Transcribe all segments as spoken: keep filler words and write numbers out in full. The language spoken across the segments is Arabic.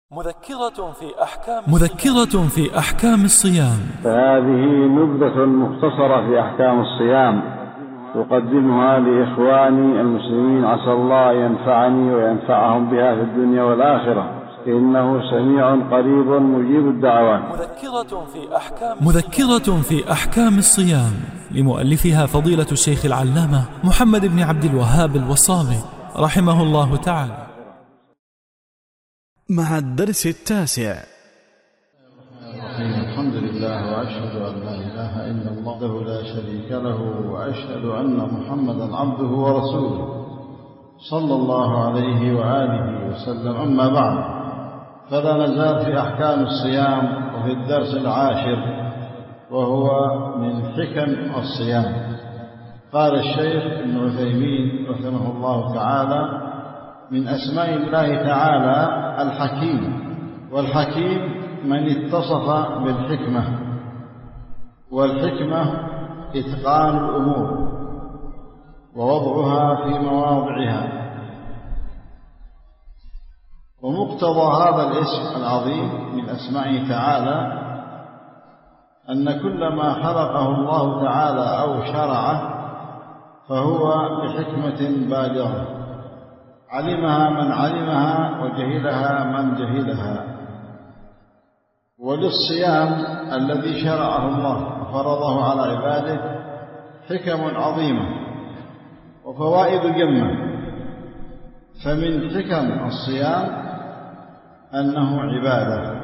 مذكرة في أحكام مذكرة في أحكام الصيام. فهذه نبذة مختصرة في أحكام الصيام أقدمها لإخواني المسلمين، عسى الله ينفعني وينفعهم بها في الدنيا والآخرة، إنه سميع قريب مجيب الدعوات. مذكرة في أحكام مذكرة في أحكام الصيام لمؤلفها فضيلة الشيخ العلامة محمد بن عبد الوهاب الوصابي رحمه الله تعالى، مع الدرس التاسع. الحمد لله وأشهد أن لا إله إلا الله وحده لا شريك له، وأشهد أن محمدا عبده ورسوله صلى الله عليه وآله وسلم. أما بعد، فلا نزال في أحكام الصيام وفي الدرس العاشر، وهو من حكم الصيام. قال الشيخ ابن عثيمين رحمه الله تعالى: من أسماء الله تعالى الحكيم، والحكيم من اتصف بالحكمة، والحكمة إتقان الأمور ووضعها في مواضعها. ومقتضى هذا الاسم العظيم من أسمائه تعالى أن كل ما خلقه الله تعالى أو شرعه فهو بحكمة بالغة، علمها من علمها وجهلها من جهلها. وللصيام الذي شرعه الله وفرضه على عباده حكم عظيمة وفوائد جمة. فمن حكم الصيام أنه عبادة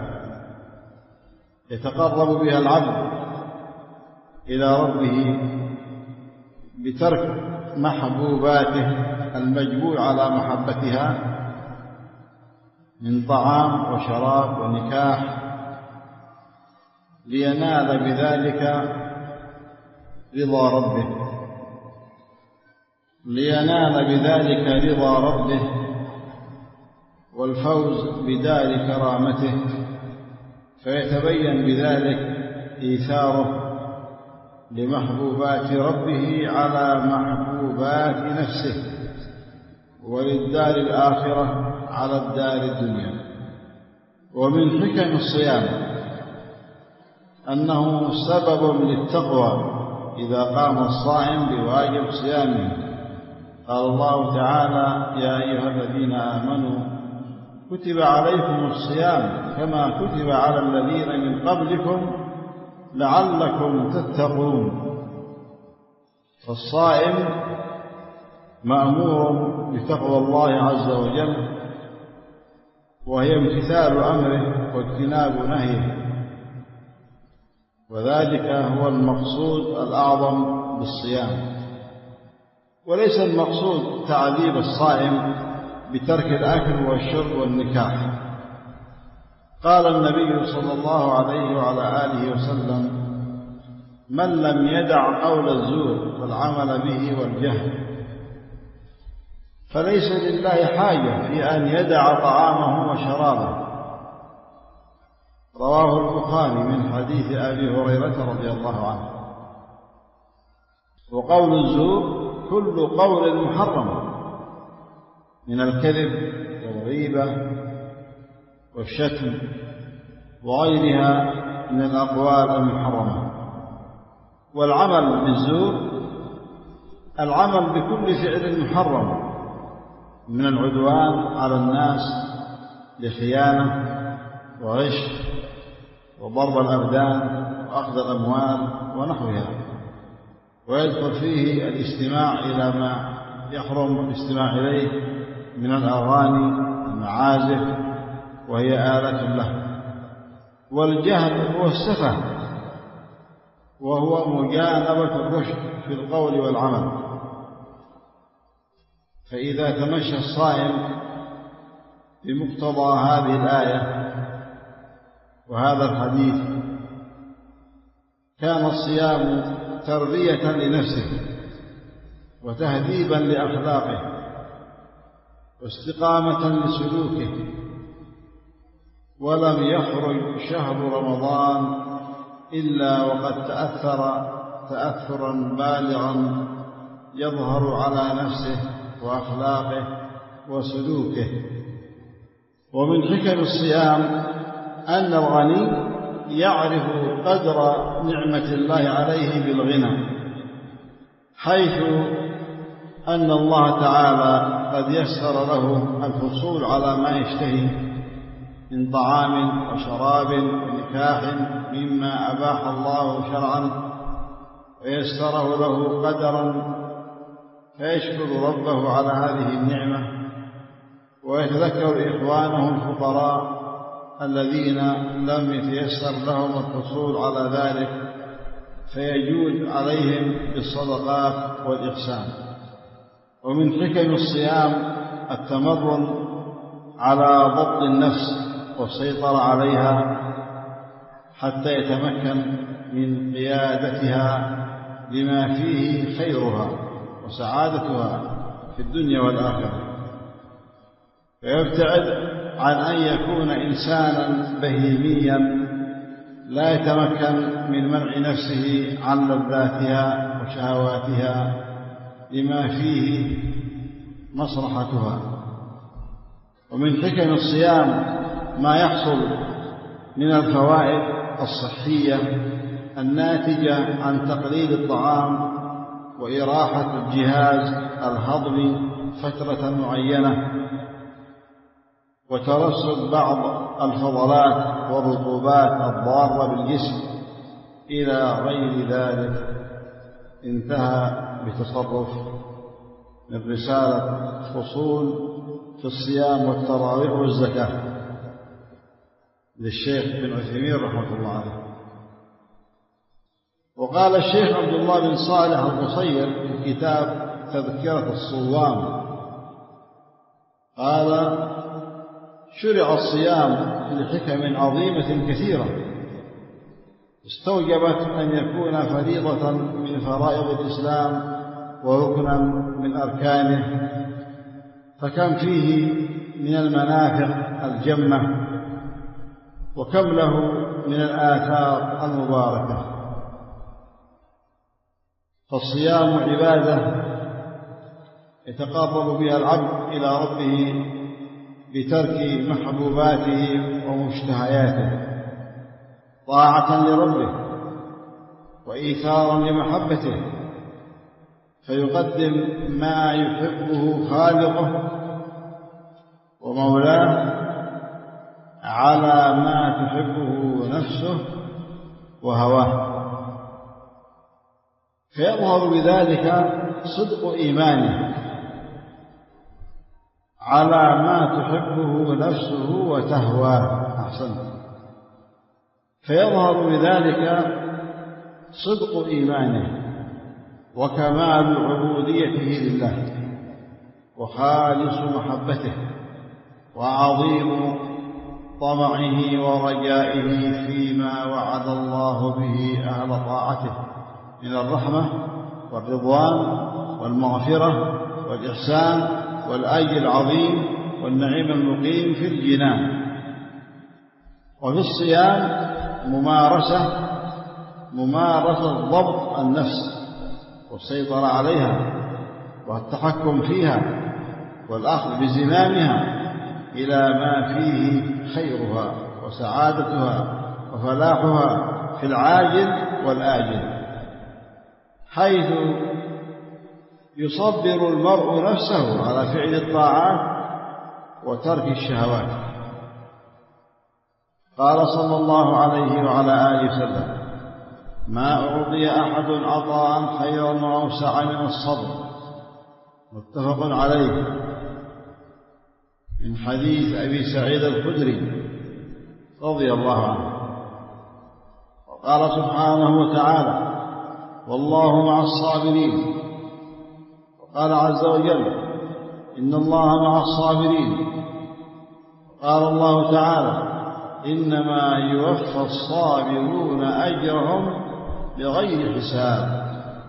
يتقرب بها العبد إلى ربه بترك محبوباته المجبول على محبتها من طعام وشراب ونكاح، لينال بذلك رضا ربه لينال بذلك رضا ربه والفوز بدار كرامته، فيتبين بذلك إيثاره لمحبوبات ربه على محبوبات نفسه، وللدار الآخرة على الدار الدنيا. ومن حكم الصيام أنه سبب للتقوى إذا قام الصائم بواجب صيامه. قال الله تعالى: يا أيها الذين آمنوا كتب عليكم الصيام كما كتب على الذين من قبلكم لعلكم تتقون. فالصائم مأمور بتقوى الله عز وجل، وهي امتثال أمره واجتناب نهيه، وذلك هو المقصود الأعظم بالصيام. وليس المقصود تعذيب الصائم بترك الأكل والشرب والنكاح. قال النبي صلى الله عليه وعلى آله وسلم: من لم يدع قول الزور والعمل به والجهل فليس لله حاجة في أن يدع طعامه وشرابه. رواه البخاري من حديث أبي هريرة رضي الله عنه. وقول الزور كل قول محرم من الكذب والغيبة والشتم وغيرها من الأقوال المحرمة. والعمل بالزور العمل بكل فعل محرم من العدوان على الناس لخيانة وغش وضرب الأبدان وأخذ الأموال ونحوها. ويدخل فيه الاستماع إلى ما يحرم الاستماع إليه من الأغاني والمعازف، وهي آلة له. والجهل هو السفه، وهو مجانبة الرشد في القول والعمل. فإذا تمشى الصائم بمقتضى هذه الآية وهذا الحديث كان الصيام تربية لنفسه وتهذيبا لأخلاقه واستقامة لسلوكه. ولم يخرج شهر رمضان إلا وقد تأثر تأثرا بالغا يظهر على نفسه وأخلاقه وسلوكه، ومن حكم الصيام أن الغني يعرف قدر نعمة الله عليه بالغنى، حيث أن الله تعالى قد يسر له الحصول على ما يشتهي من طعام وشراب ونكاح مما أباح الله شرعا، ويسره له قدرا، فيشكر ربه على هذه النعمة، ويتذكر إخوانه الفقراء الذين لم يتيسر لهم الحصول على ذلك، فيجود عليهم بالصدقات والإحسان. ومن حكم الصيام التمرن على ضبط النفس والسيطرة عليها حتى يتمكن من قيادتها لما فيه خيرها وسعادتها في الدنيا والآخرة، فيبتعد عن أن يكون إنسانا بهيميا لا يتمكن من منع نفسه عن لذاتها وشهواتها لما فيه مصلحتها. ومن حكم الصيام ما يحصل من الفوائد الصحية الناتجة عن تقليل الطعام وإراحة الجهاز الهضمي فترة معينة، وترسب بعض الفضلات والرطوبات الضارة بالجسم إلى غير ذلك. انتهى بتصرف من رسالة فصول في الصيام والتراويح والزكاة للشيخ بن عثيمين رحمه الله عليه. وقال الشيخ عبد الله بن صالح القصير في كتاب تذكرة الصوام، قال: شرع الصيام لحكم عظيمة كثيرة استوجبت أن يكون فريضة من فرائض الإسلام وركنا من أركانه، فكم فيه من المنافع الجمة، وكم له من الآثار المباركة. فالصيام عبادة يتقرب بها العبد إلى ربه بترك محبوباته ومشتهياته، طاعة لربه وإيثارا لمحبته، فيقدم ما يحبه خالقه ومولاه على ما تحبه نفسه وهواه، فيظهر بذلك صدق إيمانه على ما تحبه نفسه وتهواه. أحسنت. فيظهر بذلك صدق إيمانه وكمال عبوديته لله وخالص محبته وعظيم طمعه ورجائه فيما وعد الله به أهل طاعته من الرحمة والرضوان والمغفرة والإحسان والأجر العظيم والنعيم المقيم في الجنان. وفي الصيام ممارسة ممارسة ضبط النفس والسيطرة عليها والتحكم فيها والأخذ بزمامها إلى ما فيه خيرها وسعادتها وفلاحها في العاجل والآجل، حيث يصبر المرء نفسه على فعل الطاعات وترك الشهوات. قال صلى الله عليه وعلى آله وسلم: ما أعطي أحد عطاء خيرا وأوسع من الصبر. متفق عليه، من حديث أبي سعيد الخدري رضي الله عنه. وقال سبحانه وتعالى: والله مع الصابرين. وقال عز وجل: إن الله مع الصابرين. وقال الله تعالى: إنما يوفى الصابرون أجرهم بغير حساب.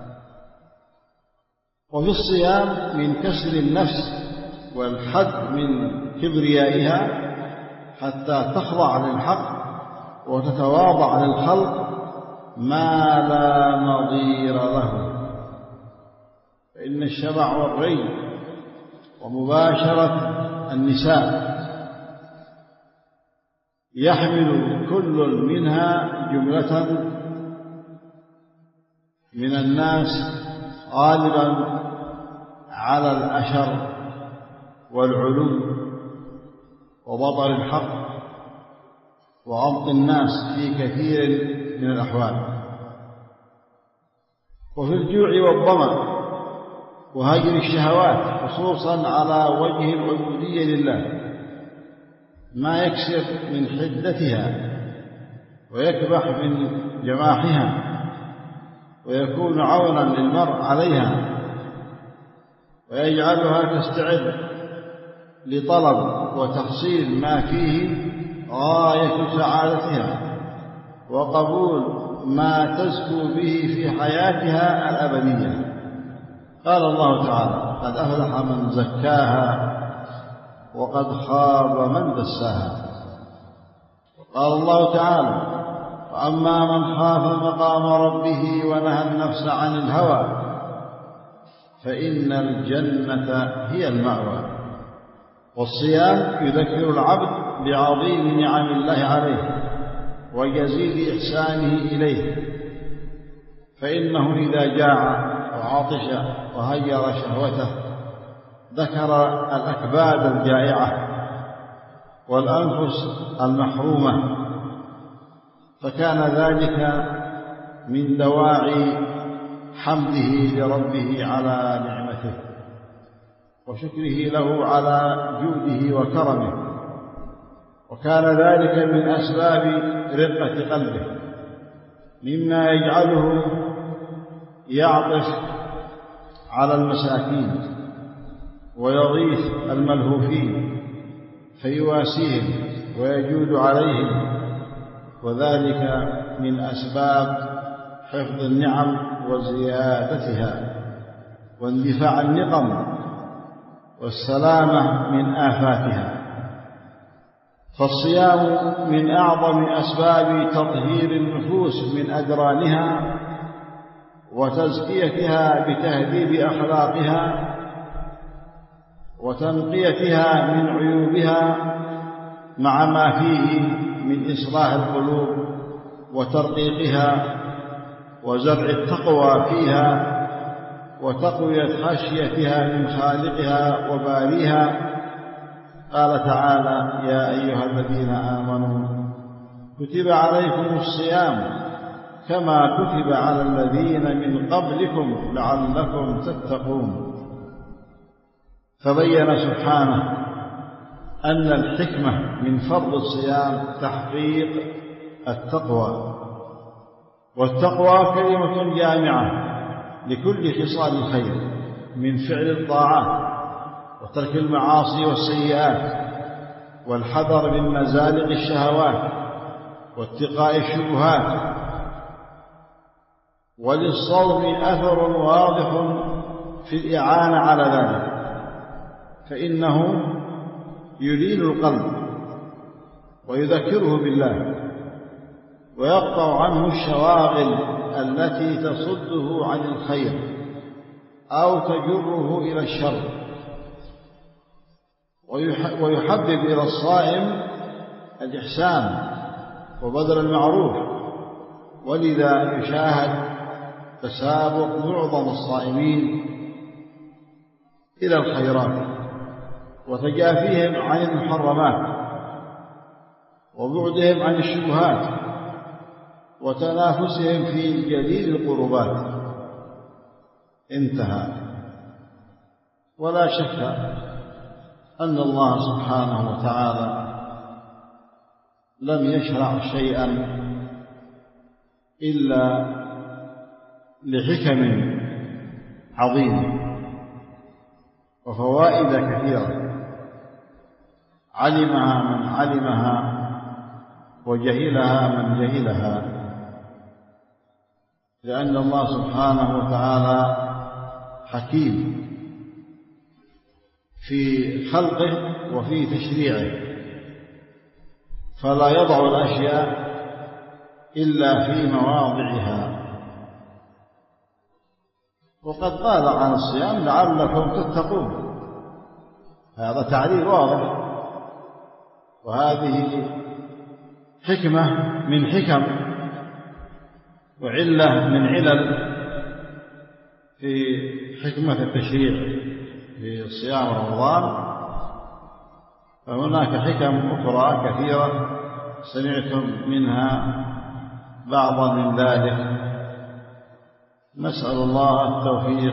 وفي الصيام من كسر النفس والحد من كبريائها حتى تخضع للحق وتتواضع للخلق ما لا نظير له، فإن الشبع والري ومباشرة النساء يحمل كل منها جملة من الناس غالبا على الأشر والعلو وبطل الحق وغمط الناس في كثير من الأحوال، وفي الجوع والظمأ وهجر الشهوات خصوصا على وجه العبودية لله ما يكسر من حدتها ويكبح من جماحها ويكون عونا للمرء عليها ويجعلها تستعد لطلب وتحصيل ما فيه غاية سعادتها وقبول ما تزكو به في حياتها الأبدية. قال الله تعالى: قد أفلح من زكاها وقد خاب من دساها. وقال الله تعالى: وأما من خاف مقام ربه ونهى النفس عن الهوى فإن الجنة هي المأوى. والصيام يذكر العبد بعظيم نعم الله عليه وجزيل إحسانه إليه، فإنه إذا جاع وعطش وهير شهوته ذكر الأكباد الجائعة والأنفس المحرومة، فكان ذلك من دواعي حمده لربه على نعمته وشكره له على جوده وكرمه، وكان ذلك من أسباب رقة قلبه مما يجعله يعطف على المساكين ويضيف الملهوفين فيواسيهم ويجود عليهم، وذلك من أسباب حفظ النعم وزيادتها واندفاع النقم والسلامة من آفاتها. فالصيام من أعظم أسباب تطهير النفوس من أدرانها وتزكيتها بتهذيب أخلاقها وتنقيتها من عيوبها مع ما فيه من إصلاح القلوب وترقيقها وزرع التقوى فيها وتقوية خشيتها من خالقها وباريها. قال تعالى: يا أيها الذين آمنوا كتب عليكم الصيام كما كتب على الذين من قبلكم لعلكم تتقون. فبين سبحانه أن الحكمة من فرض الصيام تحقيق التقوى، والتقوى كلمة جامعة لكل خصال الخير من فعل الطاعات وترك المعاصي والسيئات والحذر من مزالق الشهوات واتقاء الشبهات. وللصوم أثر واضح في الإعانة على ذلك، فإنه يلين القلب ويذكره بالله ويقطع عنه الشواغل التي تصده عن الخير أو تجره إلى الشر، ويحبب إلى الصائم الإحسان وبذل المعروف. ولذا يشاهد تسابق معظم الصائمين إلى الخيرات وتجافيهم عن المحرمات وبعدهم عن الشبهات وتنافسهم في جليل القربات. انتهى. ولا شك أن الله سبحانه وتعالى لم يشرع شيئا إلا لحكم عظيمة وفوائد كثيرة علمها من علمها وجهلها من جهلها، لأن الله سبحانه وتعالى حكيم في خلقه وفي تشريعه، فلا يضع الأشياء إلا في مواضعها. وقد قال عن الصيام لعلكم تتقون، هذا تعليل واضح، وهذه حكمة من حكم وعلة من علل في حكمة التشريع في صيام رمضان، فهناك حكم أخرى كثيرة سمعتم منها بعضا من ذلك. نسأل الله التوفيق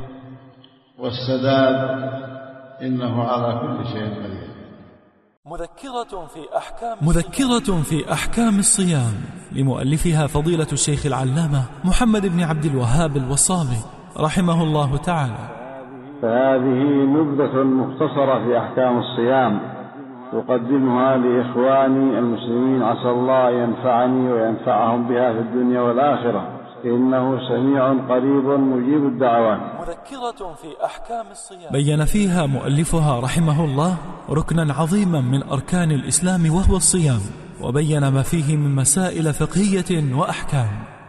والسداد، إنه على كل شيء قدير. مذكرة في أحكام مذكرة في أحكام الصيام لمؤلفها فضيلة الشيخ العلامة محمد بن عبد الوهاب الوصابي رحمه الله تعالى. فهذه نبذة مختصرة في أحكام الصيام أقدمها لإخواني المسلمين، عسى الله ينفعني وينفعهم بها في الدنيا والآخرة، إنه سميع قريب مجيب الدعوات. مذكرة في أحكام الصيام بين فيها مؤلفها رحمه الله ركنا عظيما من أركان الإسلام وهو الصيام، وبين ما فيه من مسائل فقهية وأحكام.